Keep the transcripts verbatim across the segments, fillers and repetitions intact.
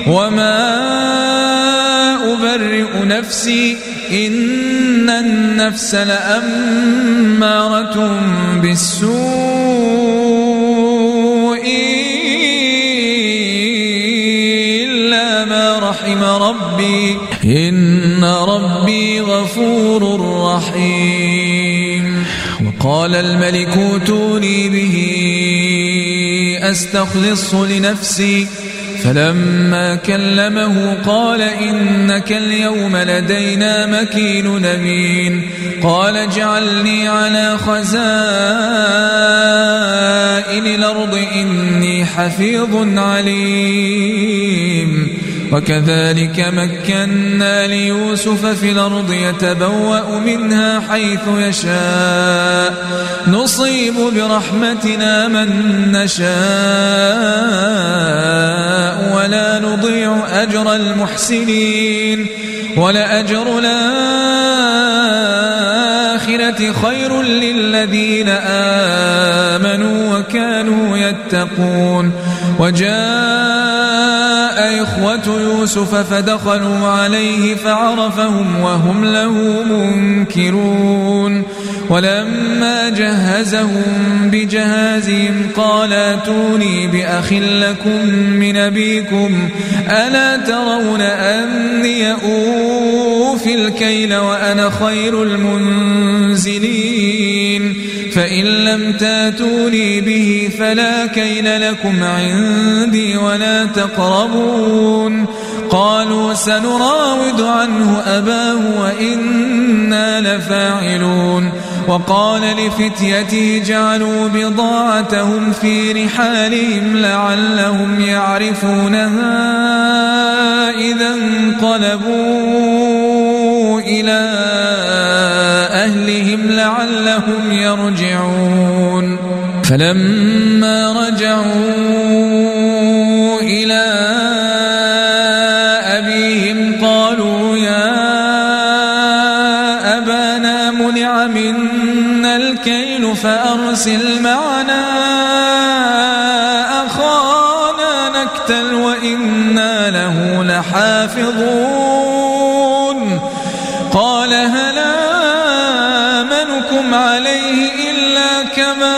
وما أبرئ نفسي إن النفس لأمارة بالسوء إلا ما رحم ربي إن ربي غفور رحيم. وقال الملك ائتوني به أستخلص لنفسي فلما كلمه قال إنك اليوم لدينا مكين أمين. قال اجعلني على خزائن الأرض إني حفيظ عليم. وكذلك مكنا ليوسف في الأرض يتبوأ منها حيث يشاء نصيب برحمتنا من نشاء ولا نضيع أجر المحسنين. ولأجر الآخرة خير للذين آمنوا وكانوا يتقون. وجاء إخوة يوسف فدخلوا عليه فعرفهم وهم له منكرون. ولما جهزهم بجهازهم قال ائتوني بأخ لكم من أبيكم ألا ترون أني أوفي الكيل وأنا خير المنزلين. فإن لم تاتوني به فلا كيل لكم عندي ولا تقربون. قالوا سنراود عنه أباه وإنا لفاعلون. وقال لفتيته جعلوا بضاعتهم في رحالهم لعلهم يعرفونها إذا انقلبوا إلى أهلهم لعلهم يرجعون. فلما رجعوا إلى أبيهم قالوا يا أبانا منع منا الكيل فأرسل معنا أخانا نكتل وإنا له لحافظون. قال هل آمنكم عليه إلا كما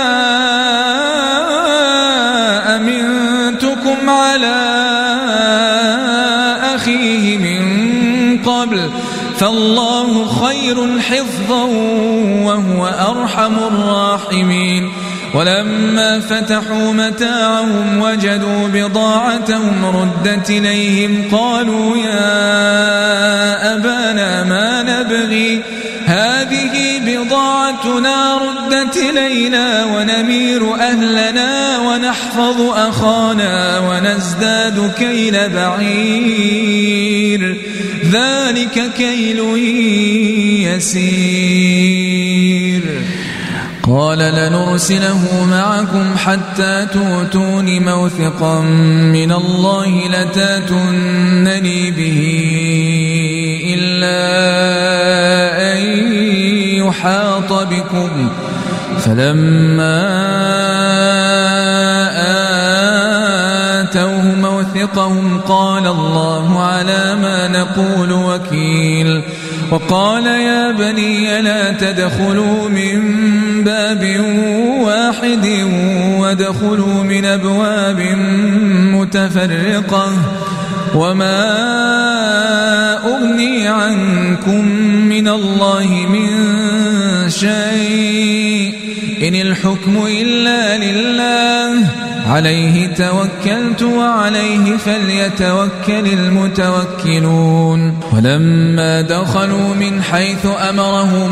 أمنتكم على أخيه من قبل فالله خير حفظا وهو أرحم الراحمين. ولما فتحوا متاعهم وجدوا بضاعتهم ردت إليهم قالوا يا أبانا ما نبغي هذه بضاعتنا ردت إلينا ونمير أهلنا ونحفظ أخانا ونزداد كيل بعير ذلك كيل يسير. قال لنرسله معكم حتى تؤتون موثقا من الله لتاتونني به إلا أن يحاط بكم. فلما آتوه موثقهم قال الله على ما نقول وكيل. وقال يا بني لا تدخلوا من باب واحد وادخلوا من أبواب متفرقة وما أغني عنكم من الله من شيء إن الحكم إلا لله عليه توكلت وعليه فليتوكل المتوكلون. ولما دخلوا من حيث أمرهم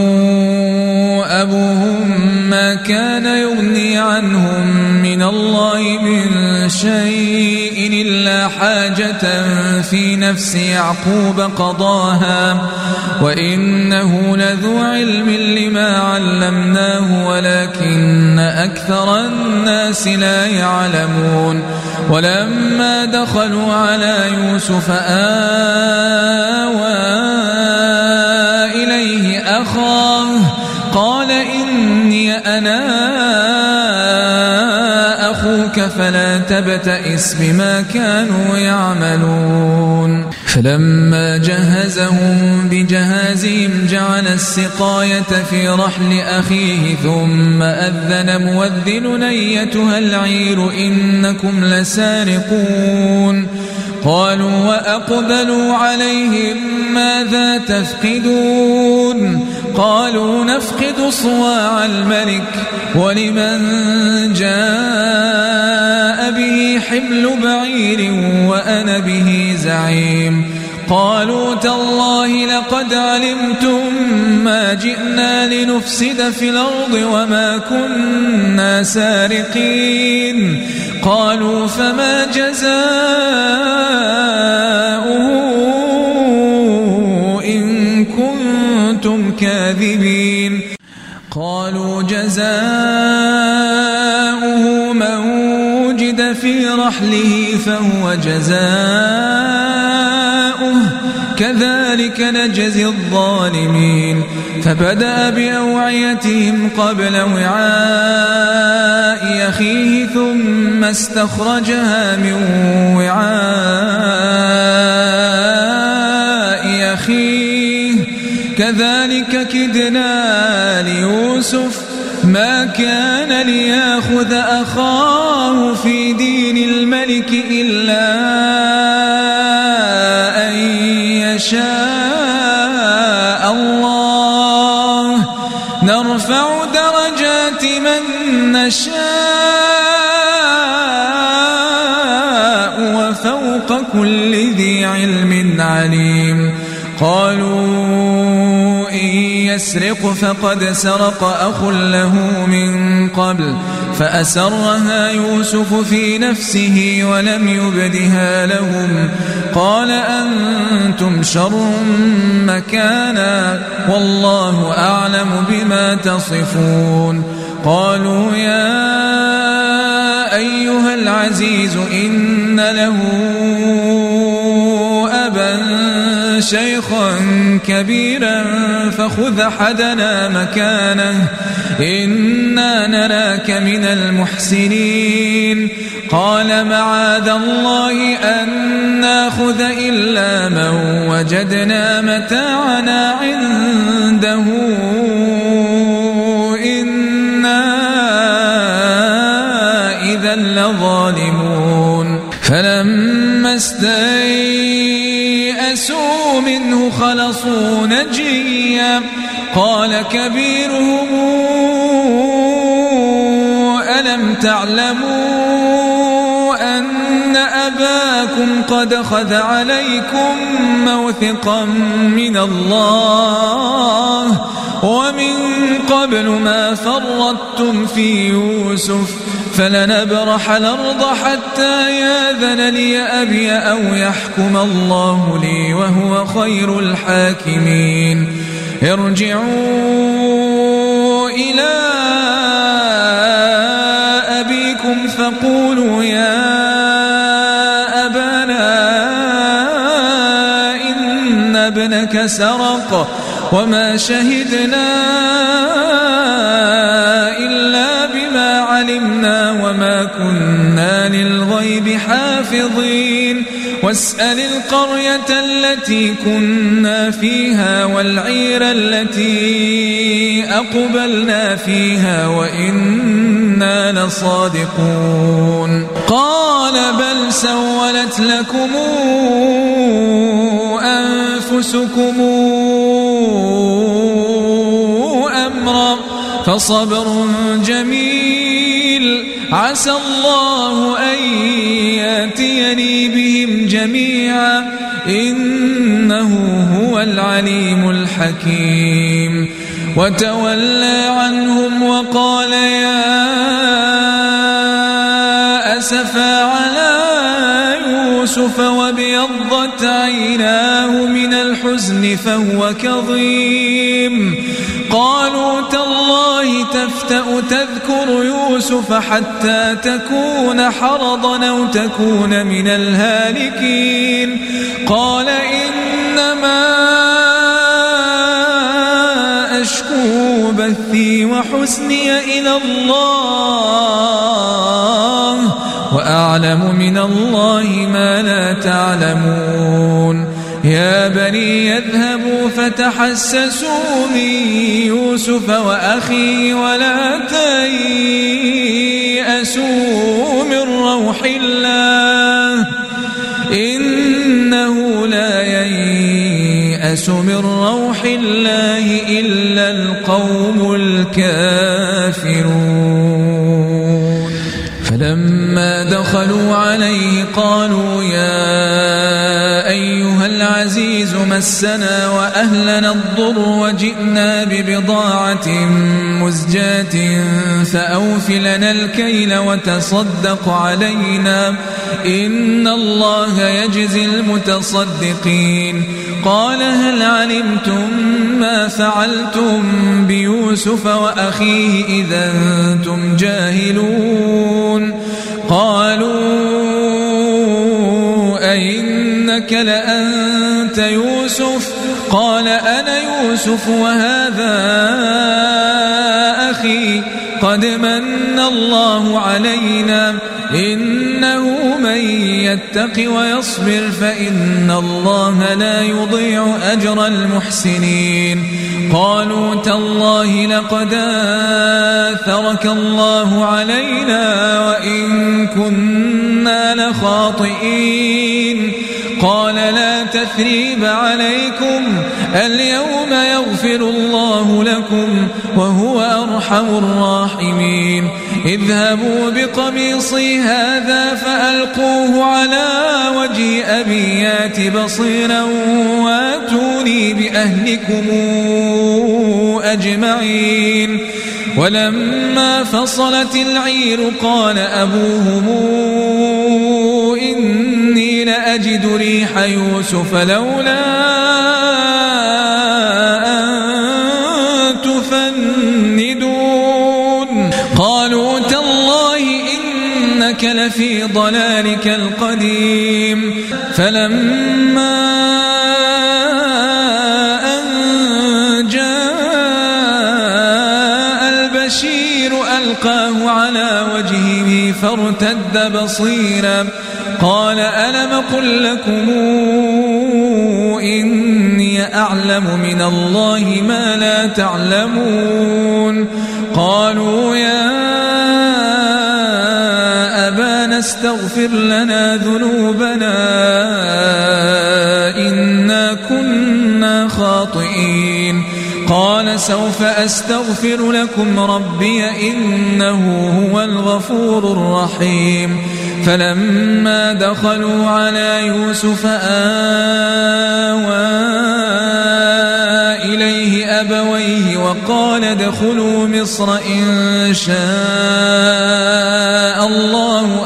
أبوهم ما كان يغني عنهم من الله من شيء إلا حاجة في نفس يعقوب قضاها وإنه لذو علم لما علمناه ولكن أكثر الناس لا يعلمون. ولما دخلوا على يوسف آوى إليه أخاه قال إني أنا أخوك فلا تبتئس بما كانوا يعملون فلما جهزهم بجهازهم جعل السقاية في رحل أخيه ثم أذن مؤذن أيتها العير إنكم لسارقون قالوا وأقبلوا عليهم ماذا تفقدون قالوا نفقد صواع الملك ولمن جاء به حمل بعير وأنا به زعيم قالوا تالله لقد علمتم ما جئنا لنفسد في الأرض وما كنا سارقين قالوا فما جزاؤه إن كنتم كاذبين قالوا جزاؤه من وجد في رحله فهو جزاؤه كذلك نجزي الظالمين فبدأ بأوعيتهم قبل وعاء أخيه ثم استخرجها من وعاء أخيه كذلك كدنا ليوسف ما كان ليأخذ أخاه في دين الملك إلا أن يشاء الله نرفع درجات من نشاء وفوق كل ذي علم عليم قالوا يسرق فقد سرق أخ له من قبل فأسرها يوسف في نفسه ولم يبدها لهم قال أنتم شر مكانا والله أعلم بما تصفون قالوا يا أيها العزيز إن له أبا شيخا كبيرا فخذ أحدنا مكانه إنا نراك من المحسنين قال معاذ الله أن ناخذ إلا من وجدنا متاعنا عنده إنا إذا لظالمون فلما استيئسوا منه خلصوا نجيا قال كبيرهم ألم تعلموا أن أباكم قد أخذ عليكم موثقا من الله ومن قبل ما فرطتم في يوسف فلنبرح الأرض حتى ياذن لي أبي أو يحكم الله لي وهو خير الحاكمين ارجعوا إلى أبيكم فقولوا يا أبانا إن ابنك سرق وما شهدنا إلا بما علمنا وما كنا للغيب حافظين واسأل القرية التي كنا فيها والعير التي أقبلنا فيها وإنا لصادقون قال بل سولت لكم أنفسكم أمرا فصبر جميل عسى الله أن يأتيني بهم جميعا إنه هو العليم الحكيم وتولى عنهم وقال يا أسفا على يوسف وابيضت عيناه من الحزن فهو كظيم قالوا تالله تفتأ تذكر يوسف حتى تكون حرضا أو تكون من الهالكين قال إنما أشكو بثي وحزني إلى الله أعلم من الله ما لا تعلمون يا بني يذهبوا فتحسسوا من يوسف وأخيه ولا تيأسوا من روح الله إنه لا ييأس من روح الله إلا القوم الكافرون فلما دخلوا عليه قالوا يا أيها العزيز مسنا وأهلنا الضر وجئنا ببضاعة مزجاة فأوف لنا الكيل وتصدق علينا إن الله يجزي المتصدقين قال هل علمتم ما فعلتم بيوسف وأخيه إذا أنتم جاهلون قالوا أئنك لأنت يوسف قال أنا يوسف وهذا أخي قد من الله علينا إنه من يتق ويصبر فإن الله لا يضيع أجر المحسنين قالوا تالله لقد آثرك الله علينا وإن كنا لخاطئين قال لا تثريب عليكم اليوم يغفر الله لكم وهو أرحم الراحمين اذهبوا بقميصي هذا فألقوه على وجه أبي يات بصيرا واتوني بأهلكم أجمعين ولما فصلت العير قال أبوهم إني لأجد ريح يوسف لولا أن تفندون قالوا تالله إنك لفي ضلالك القديم فلما أن جاء البشير ألقاه على وجهه فارتد بصيرا قال ألم قل لكم إني أعلم من الله ما لا تعلمون قالوا يا أبانا استغفر لنا ذنوبنا إنا كنا خاطئين قال سوف أستغفر لكم ربي إنه هو الغفور الرحيم فلما دخلوا على يوسف آوى إليه أبويه وقال ادخلوا مصر إن شاء الله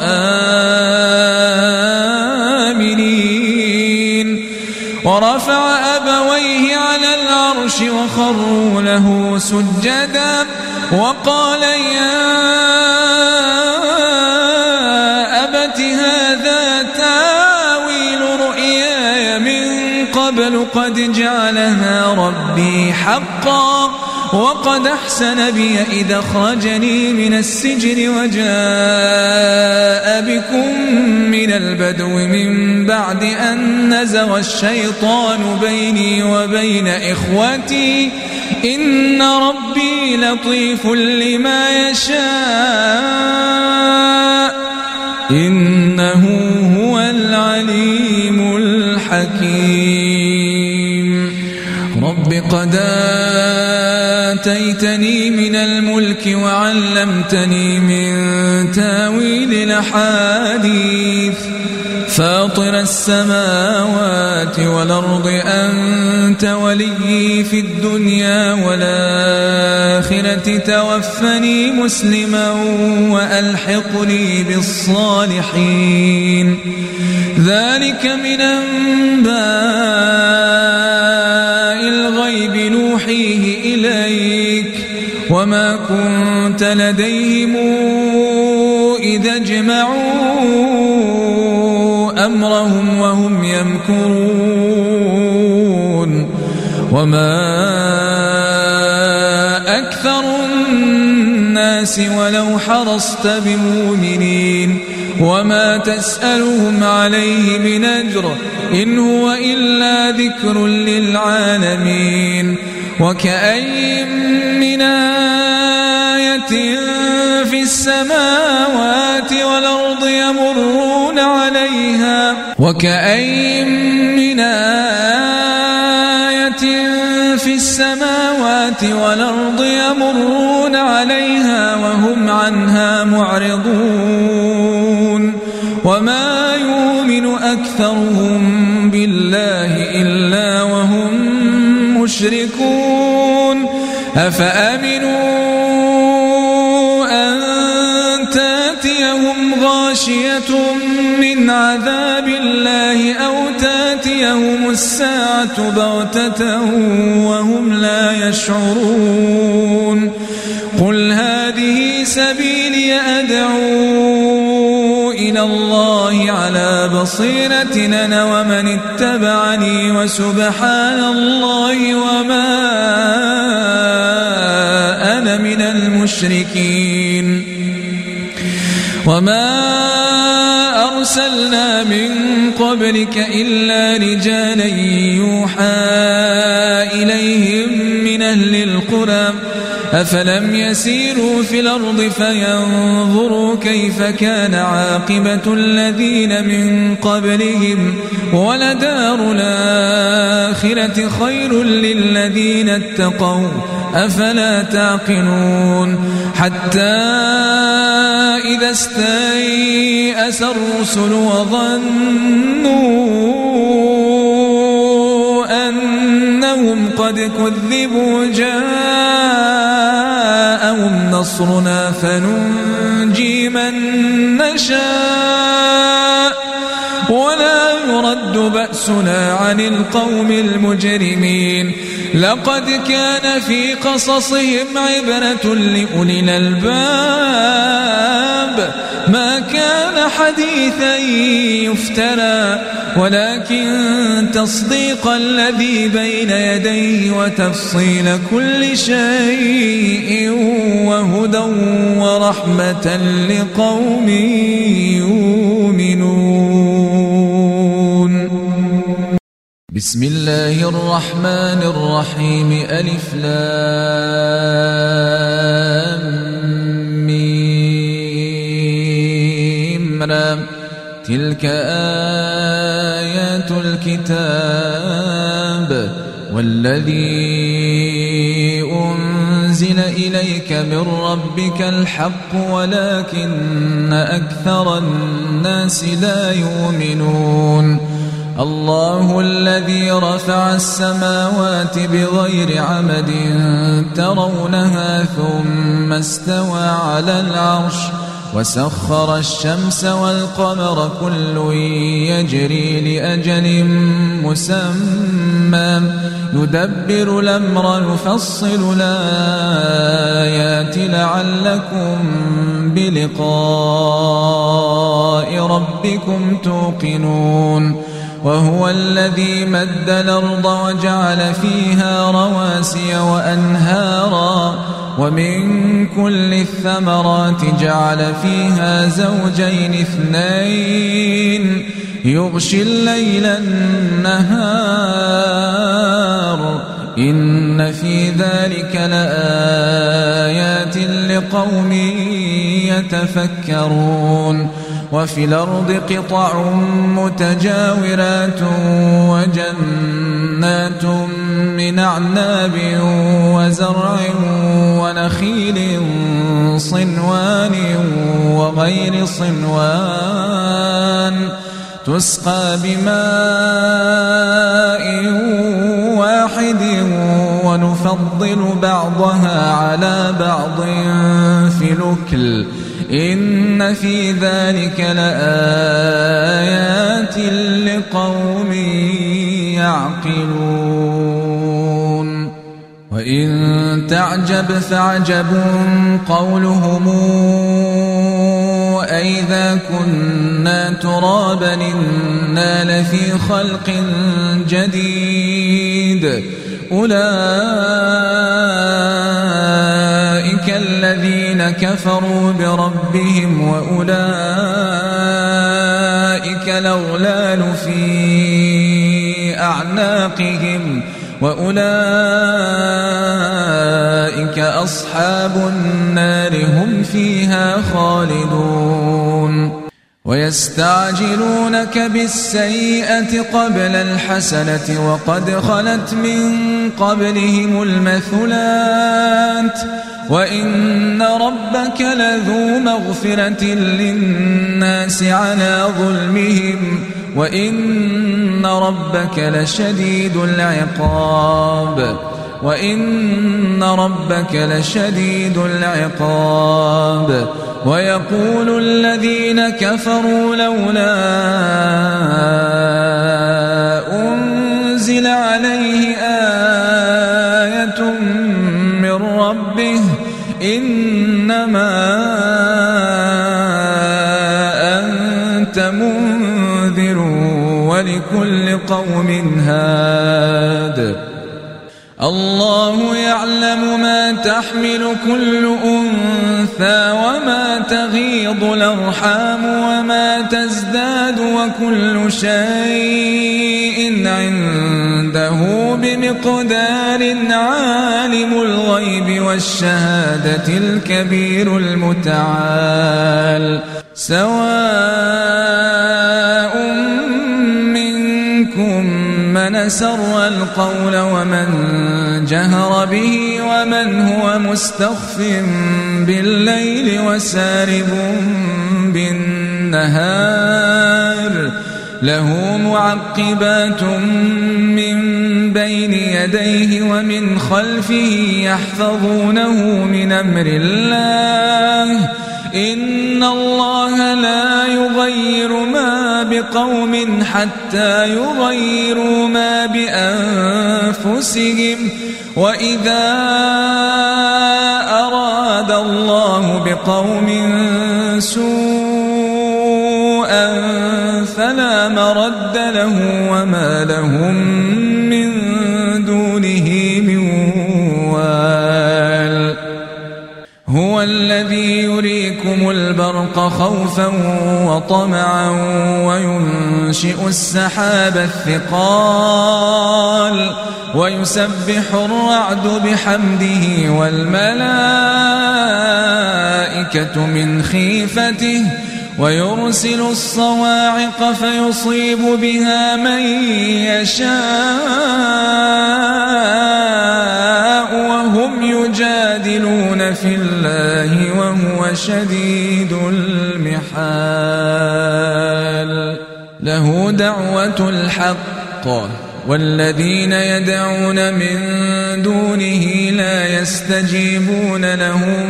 آمنين ورفع أبويه على العرش وخروا له سجدا وقال يا أبت هذا تاويل رؤياي من قبل قد جعلها ربي حقا وقد أحسن بي إذا أخرجني من السجن وجاء بكم من البدو من بعد أن نزغ الشيطان بيني وبين إخوتي إن ربي لطيف لما يشاء إنه هو العليم الحكيم رب قد آتيتني من الملك وعلمتني من تاويل الأحاديث فاطر السماوات والأرض أنت ولي في الدنيا والآخرة توفني مسلما وألحقني بالصالحين ذلك من أنباء الغيب نوحيه إليك وما كنت لديهم إذا اجمعوا أمرهم وهم يمكرون وما أكثر الناس ولو حرصت بمؤمنين وما تسألهم عليه من أجر إن هو إلا ذكر للعالمين وكأي من آية في السماوات والأرض يمرون عليها وكأي من آية في السماوات والأرض يمرون عليها وهم عنها معرضون وما يؤمن أكثرهم بالله إلا وهم مشركون أفأمنوا أن تأتيهم غاشية من عذاب الله أو تأتيهم الساعة بغتة وهم لا يشعرون قل هذه سبيلي أدعو إلى الله على بصيرة أنا ومن اتبعني وسبحان الله وما أنا من المشركين وما أرسلنا من قبلك إلا رجالا يوحى إليهم من أهل القرى أفلم يسيروا في الأرض فينظروا كيف كان عاقبة الذين من قبلهم ولدار الآخرة خير للذين اتقوا أفلا تعقلون حتى إذا استيأس الرسل وظنوا أنهم قد كذبوا جاءهم نصرنا فننجي من نشاء ولا يرد بأسنا عن القوم المجرمين لقد كان في قصصهم عبرة لأولي الألباب ما كان حديثا يفترى ولكن تصديق الذي بين يديه وتفصيل كل شيء وهدى ورحمة لقوم يؤمنون بسم الله الرحمن الرحيم ألف لام ميم را تلك آيات الكتاب والذي أنزل إليك من ربك الحق ولكن أكثر الناس لا يؤمنون الله الذي رفع السماوات بغير عمد ترونها ثم استوى على العرش وسخر الشمس والقمر كل يجري لأجل مسمى يدبر الأمر يفصل الآيات لعلكم بلقاء ربكم توقنون وهو الذي مد الأرض وجعل فيها رواسي وأنهارا ومن كل الثمرات جعل فيها زوجين اثنين يغشي الليل النهار إن في ذلك لآيات لقوم يتفكرون وفي الأرض قطع متجاورات وجنات من أعناب وزرع ونخيل صنوان وغير صنوان تسقى بماء واحد ونفضل بعضها على بعض في الأكل إن في ذلك لآيات لقوم يعقلون وإن تعجب فعجب قولهم أئذا كنا ترابا إنا لفي خلق جديد أولئك الذين كفروا بربهم وأولئك الأغلال في أعناقهم وأولئك أصحاب النار هم فيها خالدون ويستعجلونك بالسيئة قبل الحسنة وقد خلت من قبلهم المثلات وإن ربك لذو مغفرة للناس على ظلمهم وإن ربك لشديد العقاب وإن ربك لشديد العقاب ويقول الذين كفروا لولا أنزل عليه آية من ربه إنما أنت منذر ولكل قوم هاد الله يعلم ما تحمل كل أنثى وما تغيض الأرحام وما تزداد وكل شيء عنده بمقدار عالم الغيب والشهادة الكبير المتعال سواء منكم من سر القول ومن جهر به ومن هو مستخف بالليل وسارب بالنهار له معقبات من بين يديه ومن خلفه يحفظونه من أمر الله إن الله لا يغير ما بقوم حتى يغيروا ما بأنفسهم وإذا أراد الله بقوم سوءا فلا مرد له وما لهم من دونه من وال هو الذي يريكم البرق خوفا وطمعا وينشئ السحاب الثقال ويسبح الرعد بحمده والملائكة من خيفته ويرسل الصواعق فيصيب بها من يشاء وهم يجادلون في الله وهو شديد المحال له دعوة الحق والذين يدعون من دونه لا يستجيبون لهم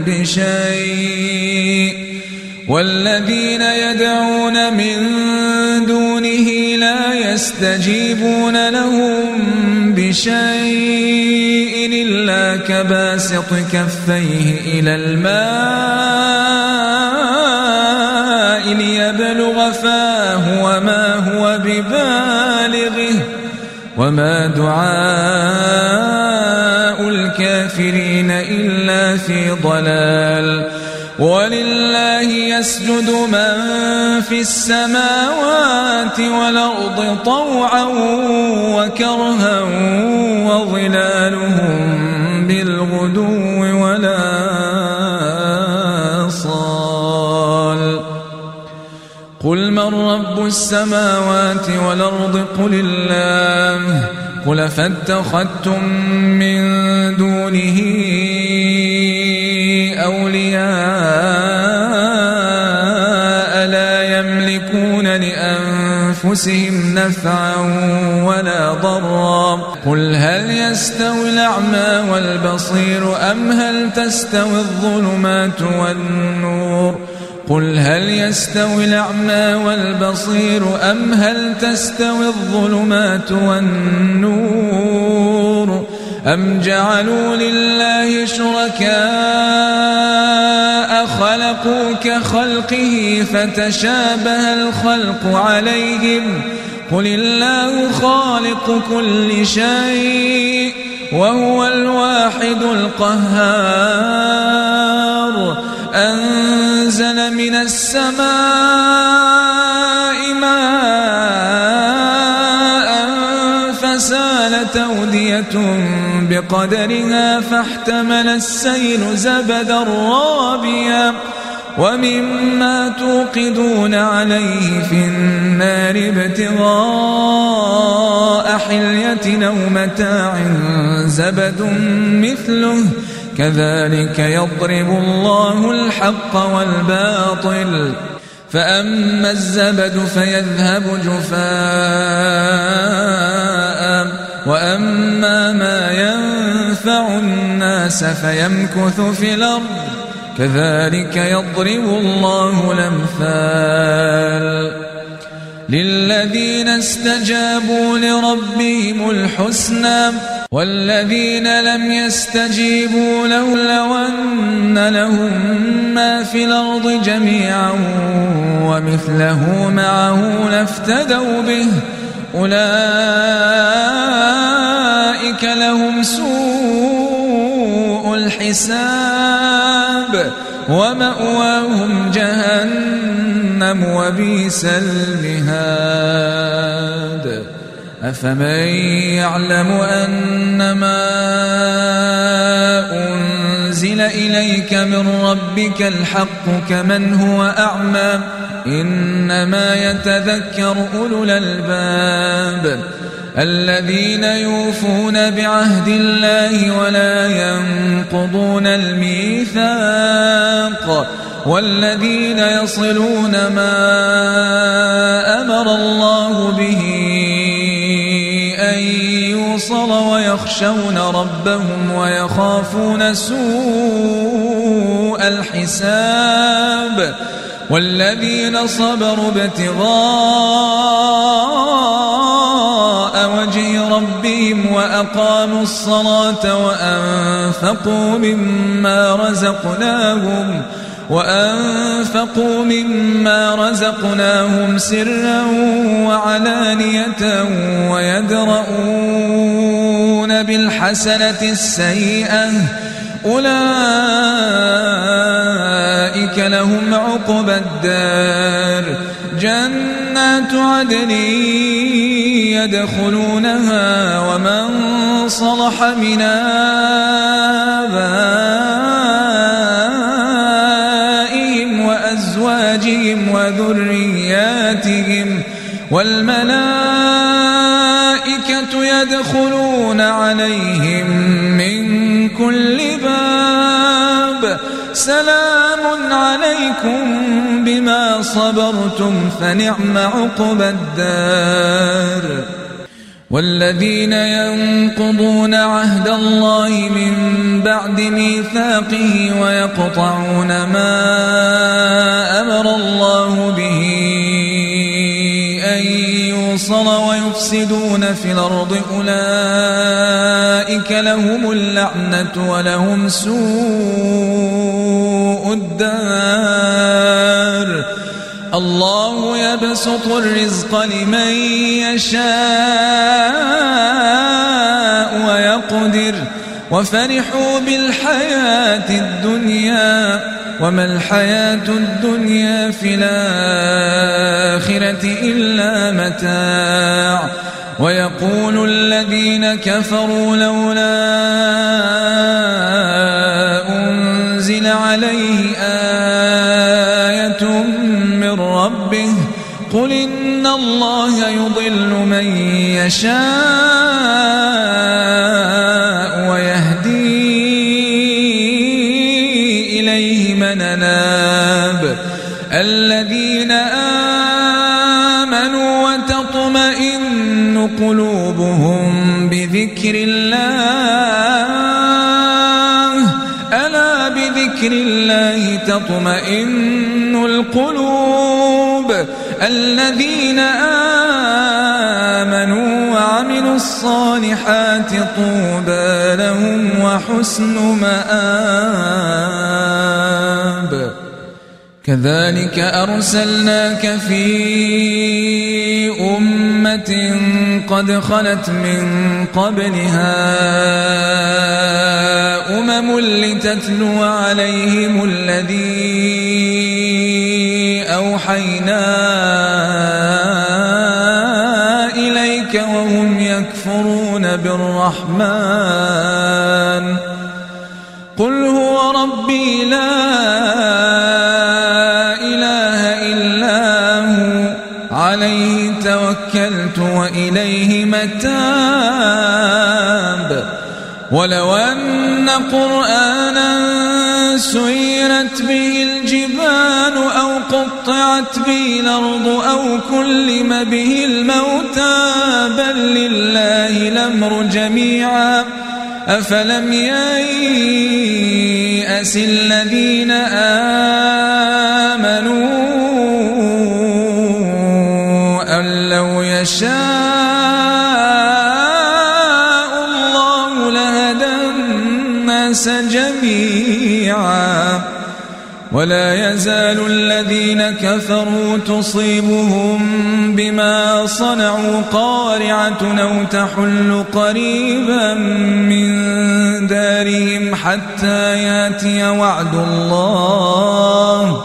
بشيء والذين يدعون من دونه لا يستجيبون لهم بشيء إلا كباسط كفيه إلى الماء ليبلغ فاه وما هو ببالغه وما دعاء الكافرين إلا في ضلال ولله يسجد من في السماوات والأرض طوعا وكرها وظلالهم بالغدو ولا صال قل من رب السماوات والأرض قل الله قل فاتخذتم من دونه أولياء لا يملكون لأنفسهم نفعا ولا ضرا قل هل يستوي الأعمى والبصير أم هل تستوي الظلمات والنور قل هل يستوي الأعمى والبصير أم هل تستوي الظلمات والنور أم جعلوا لله شركاء خلقوا كخلقه فتشابه الخلق عليهم قل الله خالق كل شيء وهو الواحد القهار أنزل من السماء فسالت أودية بقدرها فاحتمل السيل زبدا رابيا ومما توقدون عليه في النار ابتغاء حلية أو متاع زبد مثله كذلك يضرب الله الحق والباطل فأما الزبد فيذهب جفاء وأما ما ينفع الناس فيمكث في الأرض كذلك يضرب الله الأمثال للذين استجابوا لربهم الحسنى والذين لم يستجيبوا له لو أن لهم ما في الأرض جميعا ومثله معه لافتدوا به أولئك لهم سوء الحساب ومأواهم جهنم وبئس المهاد أفمن يعلم أنما أنزل إليك من ربك الحق كمن هو أعمى إنما يتذكر أولو الألباب الذين يوفون بعهد الله ولا ينقضون الميثاق والذين يصلون ما أمر الله به أن يوصل ويخشون ربهم ويخافون سوء الحساب والذين صبروا ابتغاء وجه ربهم وأقاموا الصلاة وأنفقوا مما رزقناهم وأنفقوا مما رزقناهم سرا وعلانية ويدرؤون بالحسنة السيئة أولئك لهم عقبى الدار جنات عدن يدخلونها ومن صلح من آبائهم وأزواجهم وذرياتهم والملائكة يدخلون عليهم من كل باب سلام عليكم بما صبرتم فنعم عقبى الدار والذين ينقضون عهد الله من بعد ميثاقه ويقطعون ما أمر الله به أن يوصل ويفسدون في الأرض أولئك لهم اللعنة ولهم سوء الدار الله يبسط الرزق لمن يشاء ويقدر وفرحوا بالحياة الدنيا وما الحياة الدنيا في الآخرة إلا متاع ويقول الذين كفروا لولا أنزل عليه آية من ربه قل إن الله يضل من يشاء ويهدي إليه من أناب الذين آمنوا وتطمئن قلوبهم بذكر الله ألا بذكر الله تطمئن القلوب الذين آمنوا وعملوا الصالحات طوبى لهم وحسن مآب كذلك أرسلناك في أمة قد خلت من قبلها أمم لتتلو عليهم الذي أوحينا إليك وهم يكفرون بالرحمن قل هو ربي لا إله إلا هو عليه توكلت وإليه متاب ولو أن قرآنا سيرت به الجبال أو قطعت به الأرض أو كلم به الموتى بل لله الأمر جميعا أفلم ييأس الذين آمنوا أن لو يشاء الله لهدى الناس جميعا ولا يزال الذين كفروا تصيبهم بما صنعوا قارعة أو تحل قريبا من دارهم حتى ياتي وعد الله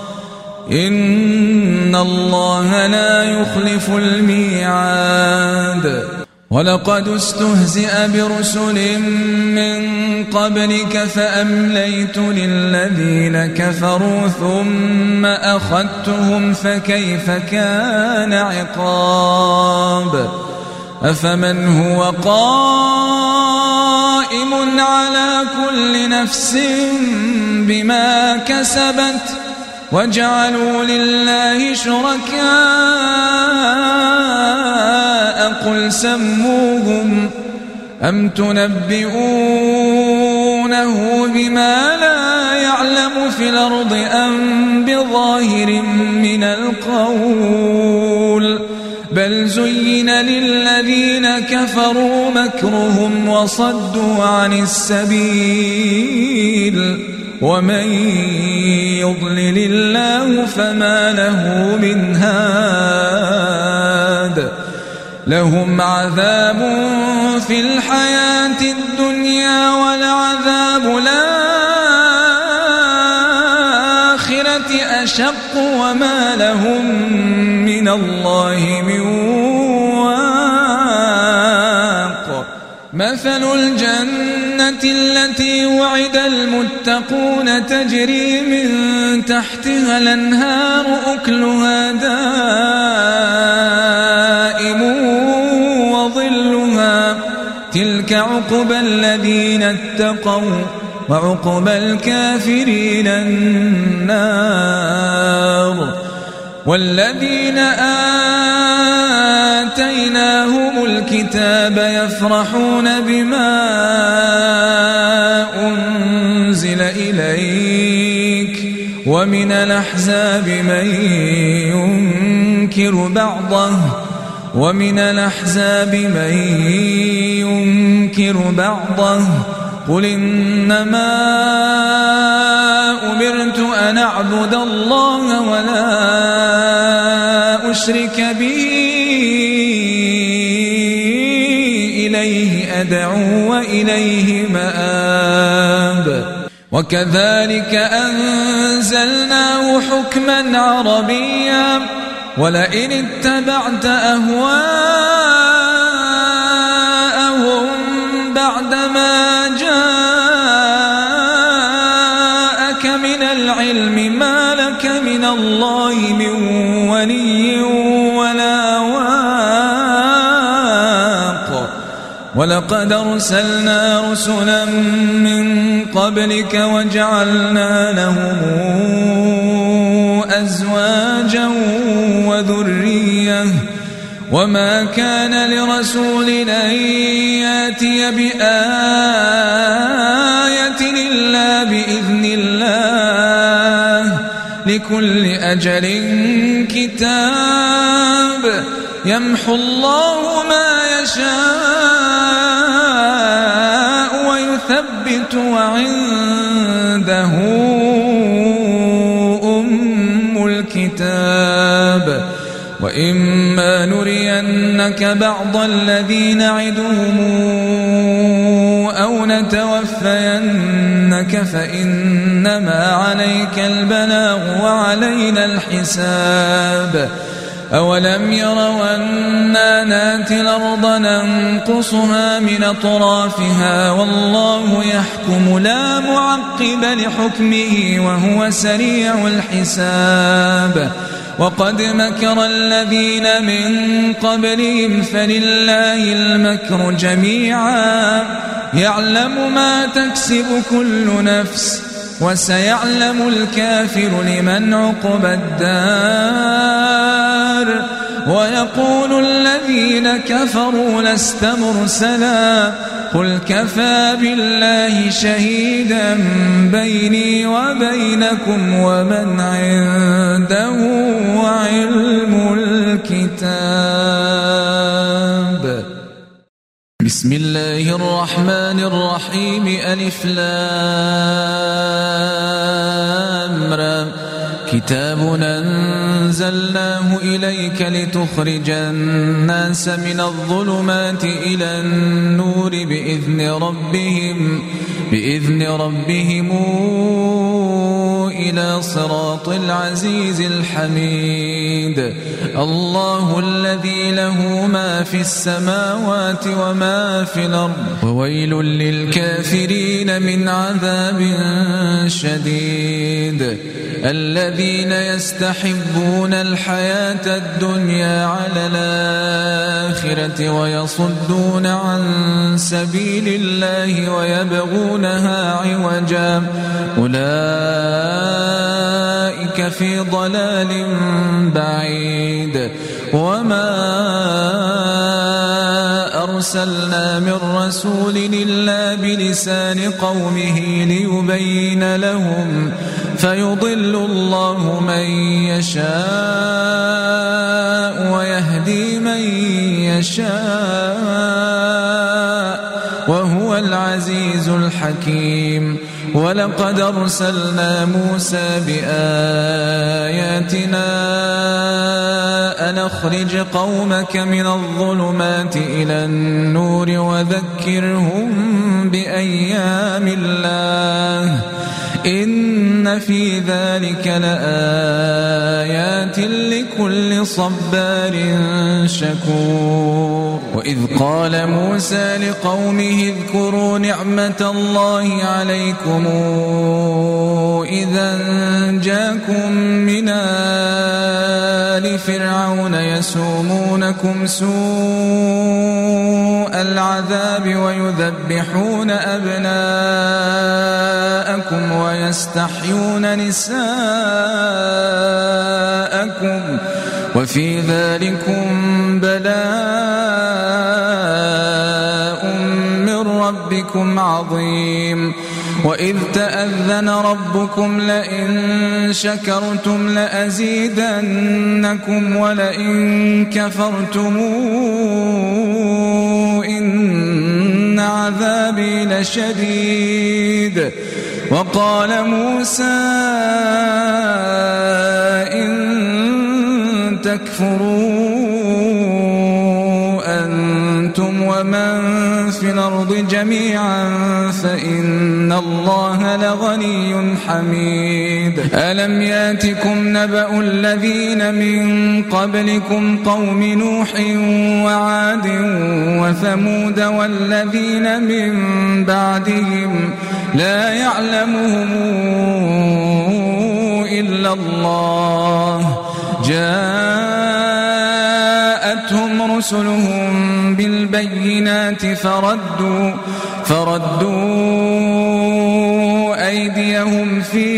إن الله لا يخلف الميعاد ولقد استهزئ برسل من قبلك فأمليت للذين كفروا ثم أخذتهم فكيف كان عقاب أفمن هو قائم على كل نفس بما كسبت وجعلوا لله شركاء قل سموهم أم تنبئونه بما لا يعلم في الأرض أم بظاهر من القول بل زين للذين كفروا مكرهم وصدوا عن السبيل ومن يضلل الله فما له من هاد لهم عذاب في الحياة الدنيا ولعذاب الآخرة أشق وما لهم من الله من واق مثل الجنة التي وعد المتقون تجري من تحتها الأنهار أكلها دائم وظلها تلك عقبى الذين اتقوا وعقبى الكافرين النار والذين آتيناهم الكتاب يفرحون بما أنزل إليك ومن الأحزاب من ينكر بعضه ومن الأحزاب من ينكر بعضه قل إنما أمرت أن أعبد الله ولا أشرك به إليه أدعو وإليه مآب وكذلك أنزلناه حكما عربيا ولئن اتبعت أهواءهم بعدما جاءك من العلم ما لك من الله من ولي ولا واق ولقد أرسلنا رسلا من قبلك وجعلنا لهم أزواجا وذرية وما كان لرسول أن يأتي بآية إلا بإذن الله لكل أجل كتاب يمحو الله ما يشاء ويثبت وعنده أم الكتاب وإما نرينك بعض الذي نعدهم أو نتوفينك فإنما عليك البلاغ وعلينا الحساب أولم يروا أنا ناتي الأرض ننقصها من أطرافها والله يحكم لا معقب لحكمه وهو سريع الحساب وقد مكر الذين من قبلهم فلله المكر جميعا يعلم ما تكسب كل نفس وسيعلم الكافر لمن عقبى الدار ويقول الذين كفروا لست مرسلا قل كفى بالله شهيدا بيني وبينكم ومن عنده علم الكتاب. بسم الله الرحمن الرحيم. ألف لام را كتاب أنزلناه إليك لتخرج الناس من الظلمات إلى النور بإذن ربهم بإذن ربهم إلى صراط العزيز الحميد. الله الذي له ما في السماوات وما في الأرض وويل للكافرين من عذاب شديد. الذين يستحبون الحياة الدنيا على الآخرة ويصدون عن سبيل الله ويبغونها عوجا أولئك في ضلال بعيد. وما أرسلنا من رسول إلا بلسان قومه ليبين لهم فيضل الله من يشاء ويهدي من يشاء وهو العزيز الحكيم. ولقد أرسلنا موسى بآياتنا أن أخرج قومك من الظلمات إلى النور وذكرهم بأيام الله إن في ذلك لآيات لكل صبار شكور. وإذ قال موسى لقومه اذكروا نعمة الله عليكم إذا جاءكم من آل فرعون يسومونكم سوء العذاب ويذبحون أبناءكم ويستحيون نساءكم وفي ذلكم بلاء من ربكم عظيم. وإذ تأذن ربكم لئن شكرتم لأزيدنكم ولئن كفرتم إن عذابي لشديد. وقال موسى إن تكفروا أنتم ومن في الأرض جميعا فإن الله لغني حميد. ألم ياتكم نبأ الذين من قبلكم قوم نوح وعاد وثمود والذين من بعدهم لا يعلمهم إلا الله جاءتهم رسلهم بالبينات فردوا فردوا أيديهم في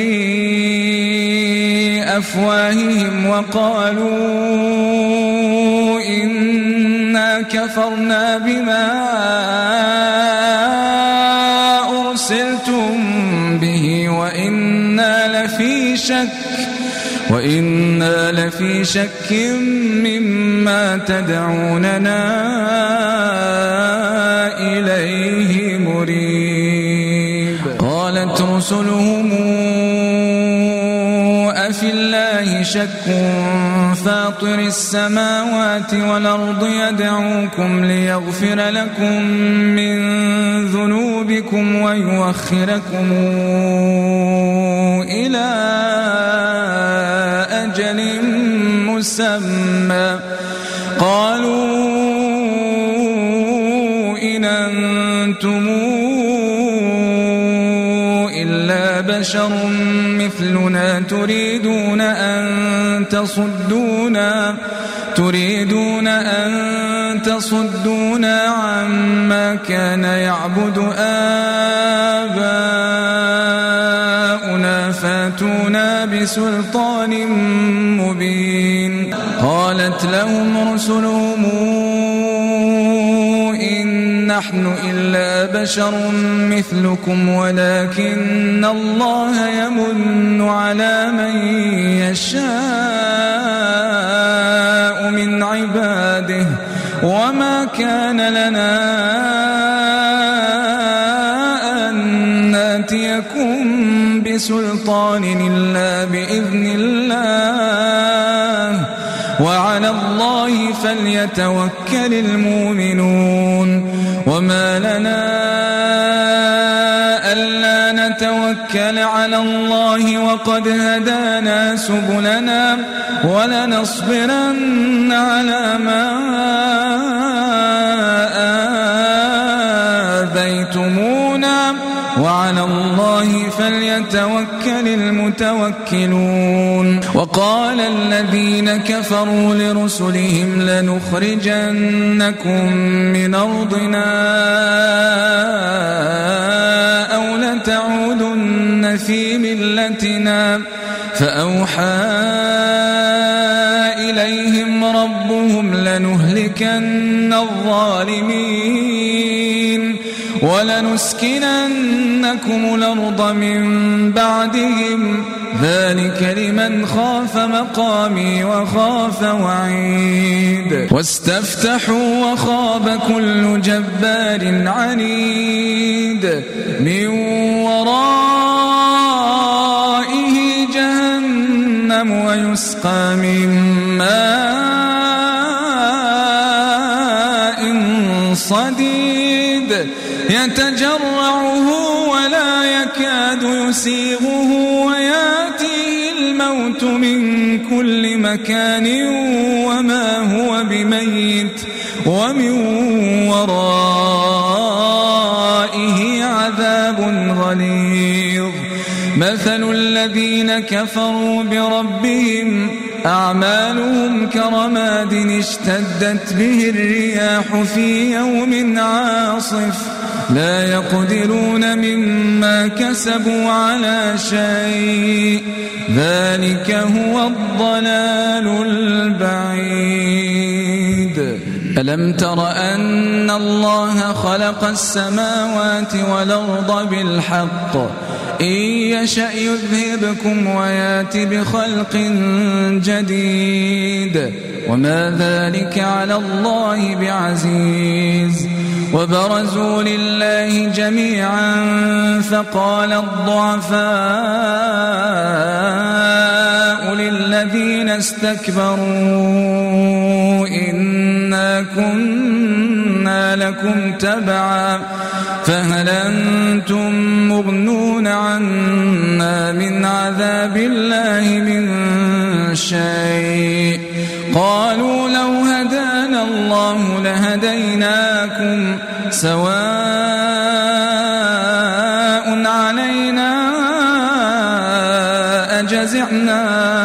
أفواههم وقالوا إنا كفرنا بما أرسلتم به وإنا لفي شك وإنا لفي شك مما تدعوننا إليه مريب. قالت رسلهم أفي الله شك فاطر السماوات والأرض يدعوكم ليغفر لكم من ذنوبكم ويؤخركم إلى أجل مسمى قالوا إن أنتم إلا بشر مثلنا تريدون أن تصدونا تريدون أن تصدونا عما كان يعبد آباؤنا فاتونا بسلطان مبين. قالت لهم رسلهم إن نحن إلا بشر مثلكم ولكن الله يمن على من يشاء من عباده وما كان لنا أن نأتيكم بسلطان إلا بإذن الله وعلى الله فليتوكل المؤمنون. وما لنا ألا نتوكل على الله وقد هدانا سبلنا ولنصبرن على ما آذيتمونا وعلى الله فليتوكل المتوكلون. وقال الذين كفروا لرسلهم لنخرجنكم من أرضنا أو لتعودن في ملتنا فأوحى إليهم ربهم لنهلكن الظالمين ولنسكننكم الأرض من بعدهم ذلك لمن خاف مقامي وخاف وعيد. واستفتحوا وخاب كل جبار عنيد من ورائه جهنم ويسقى من ماء صديد يتجرعه ولا يكاد يسيغه ويأتيه الموت من كل مكان وما هو بميت ومن ورائه عذاب غليظ. مثل الذين كفروا بربهم أعمالهم كرماد اشتدت به الرياح في يوم عاصف لا يقدرون مما كسبوا على شيء ذلك هو الضلال البعيد. ألم تر أن الله خلق السماوات والأرض بالحق إن يشأ يذهبكم ويات بخلق جديد وما ذلك على الله بعزيز. وبرزوا لله جميعا فقال الضعفاء للذين استكبروا إنا كنا لكم تبعا فهل أنتم مغنون عنا من عذاب الله من شيء قالوا لو هدانا الله لهديناكم سواء علينا أجزعنا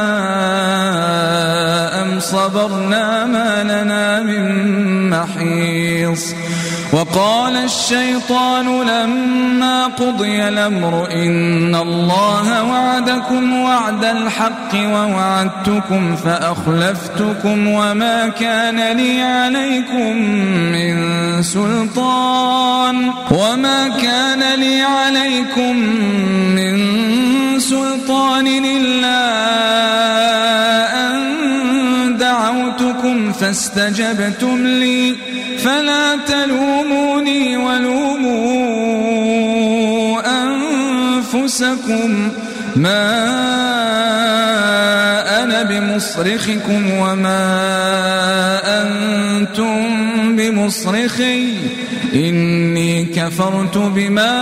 أم صبرنا ما لنا من محيص. وقال الشيطان لما قضي الأمر إن الله وعدكم وعد الحق ووعدتكم فأخلفتكم وما كان لي عليكم من سلطان وما كان لي عليكم من سلطان إلا أن دعوتكم فاستجبتم لي فلا تلوموني ولوموا أنفسكم ما أنا بمصرخكم وما أنتم بمصرخي إني كفرت بما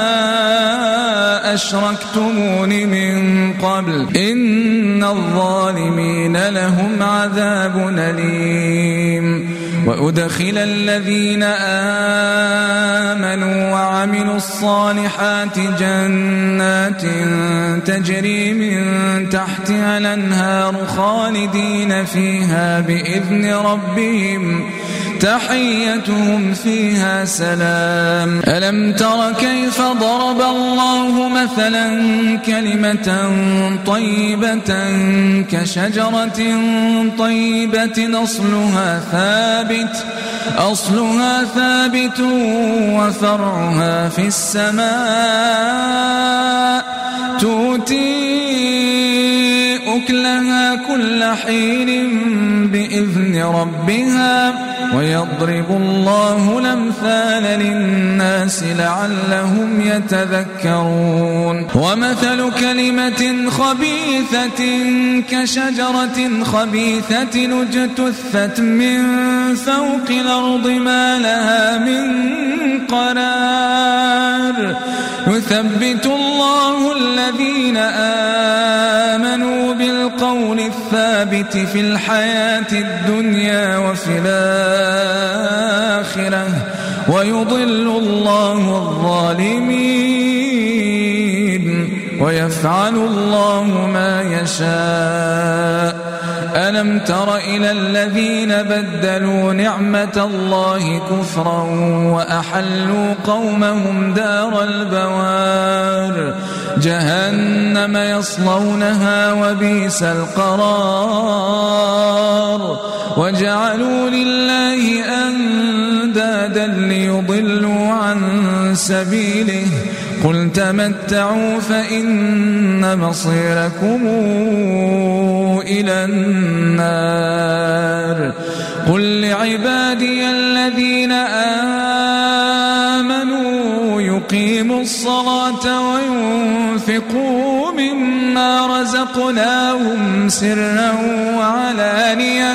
أشركتمون من قبل إن الظالمين لهم عذاب أليم وأدخل الذين آمنوا وعملوا الصالحات جنات تجري من تحتها الأنهار خالدين فيها بإذن ربهم تحيتهم فيها سلام ألم تر كيف ضرب الله مثلا كلمة طيبة كشجرة طيبة أصلها ثابت أصلها ثابت وفرعها في السماء تؤتي أكلها كل حين بإذن ربها ويضرب الله الأمثال للناس لعلهم يتذكرون ومثل كلمة خبيثة كشجرة خبيثة اجتثت من فوق الأرض ما لها من قرار يثبت الله الذين آمنوا بالقول الثابت في الحياة الدنيا وفي الآخرة ويضل الله الظالمين ويفعل الله ما يشاء ألم تر إلى الذين بدلوا نعمة الله كفرا وأحلوا قومهم دار البوار جهنم يصلونها وبئس القرار وجعلوا لله أندادا ليضلوا عن سبيله قل تمتعوا فإن مصيركم إلى النار قل لعبادي الذين آمنوا يقيموا الصلاة وينفقوا مما رزقناهم سرا وعلانية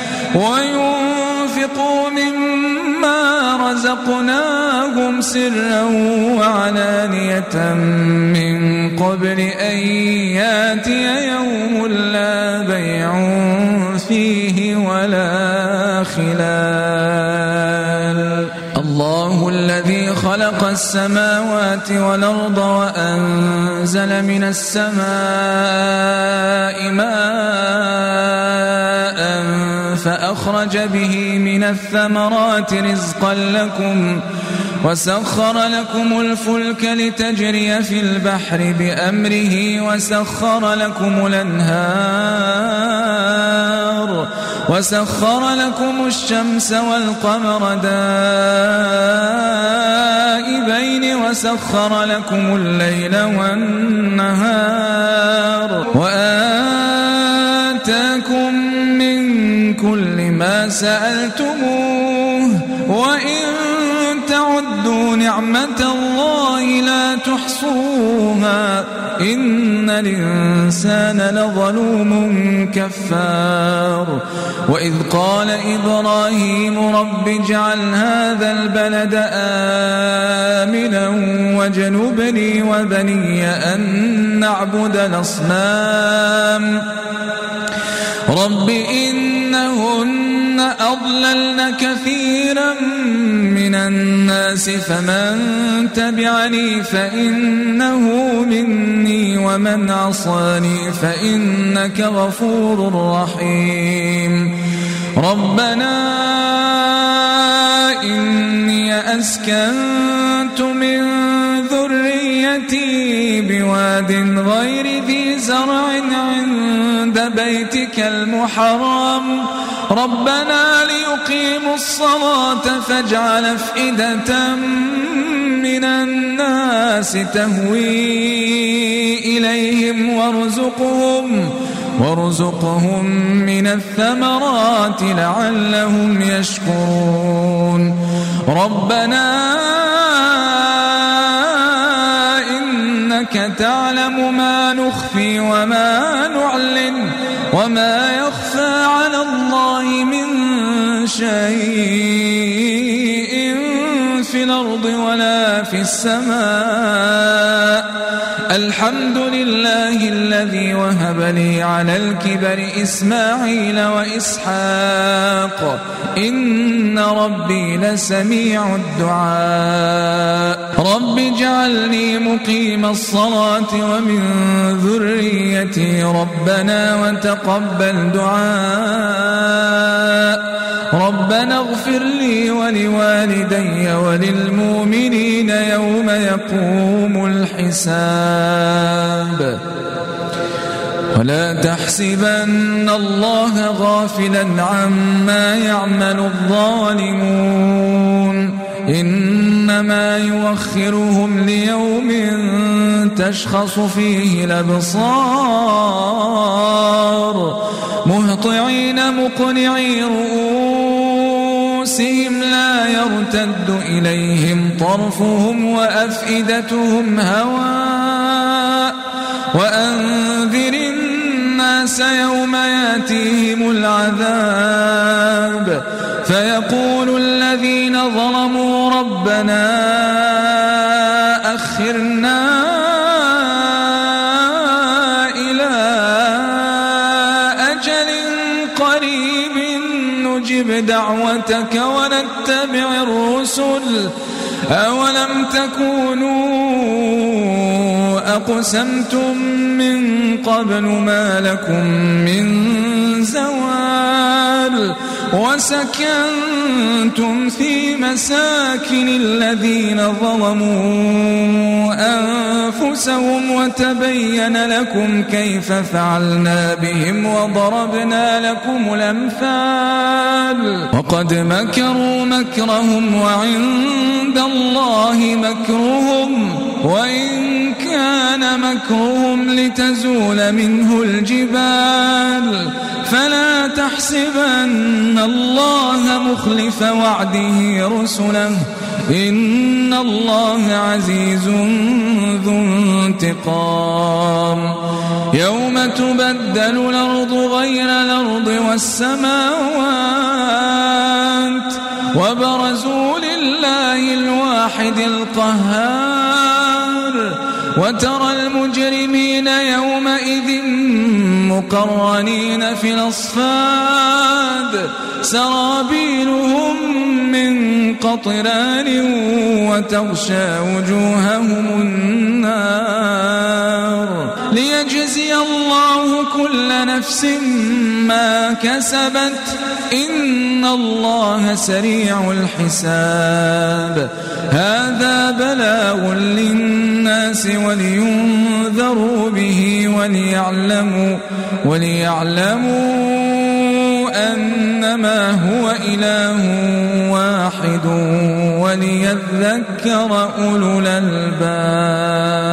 وينفقوا مما رزقناهم سرا وعلانية من قبل أن ياتي يوم لا بيع فيه ولا خلال الله الذي خلق السماوات والأرض وأنزل من السماء ماء فأخرج به من الثمرات رزقا لكم وسخر لكم الفلك لتجري في البحر بأمره وسخر لكم الأنهار وسخر لكم الشمس والقمر دائبين وسخر لكم الليل والنهار وآتاكم من كل ما سألتموه وإن تعدوا نعمة الله لا تحصوها إن الإنسان لظلوم كفار وإذ قال إبراهيم رب اجعل هذا البلد آمنا واجنبني وبني أن نعبد الأصنام رب إنهن أضللن كثيرا من الناس فمن تبعني فإنه مني ومن عصاني فإنك غفور رحيم ربنا إني أسكنت من ذريتي بواد غير ذي زرع عند بيتك المحرم ربنا ليقيموا الصلاة فاجعل أفئدة من الناس تهوي إليهم وارزقهم وارزقهم من الثمرات لعلهم يشكرون ربنا إنك تعلم ما نخفي وما نعلن وما يخفى على الله من شيء في الأرض ولا في السماء الحمد لله الذي وهب لي على الكبر إسماعيل وإسحاق إن ربي لسميع الدعاء رب اجعلني مقيم الصلاة ومن ذريتي ربنا وتقبل دعاء ربنا اغفر لي ولوالدي وللمؤمنين يوم يقوم الحساب ولا تحسبن الله غافلا عما يعمل الظالمون إنما يؤخرهم ليوم تشخص فيه الأبصار مهطعين مقنعي رؤوسهم لا يرتد إليهم طرفهم وأفئدتهم هواء وأنذر الناس يوم ياتيهم العذاب فيقول الذين ظلموا ربنا أخرنا إلى أجل قريب نجب دعوتك ونتبع الرسل أولم تكونوا أقسمتم من قبل ما لكم من زوال وسكنتم في مساكن الذين ظلموا أنفسهم وتبين لكم كيف فعلنا بهم وضربنا لكم الأمثال وقد مكروا مكرهم وعند الله مكرهم وإن كان مكرهم لتزول منه الجبال فلا تحسبن الله مخلف وعده رسله إن الله عزيز ذو انتقام يوم تبدل الأرض غير الأرض والسماوات وبرزوا لله الواحد القهار وترى المجرمين يومئذ مقرنين في الأصفاد سرابيلهم من قطران وتغشى وجوههم النار ليجزي الله كل نفس ما كسبت إن الله سريع الحساب هذا بلاغ للناس ولينذروا به وليعلموا وليعلموا أنما هو إله واحد وليذكر أولو الألباب.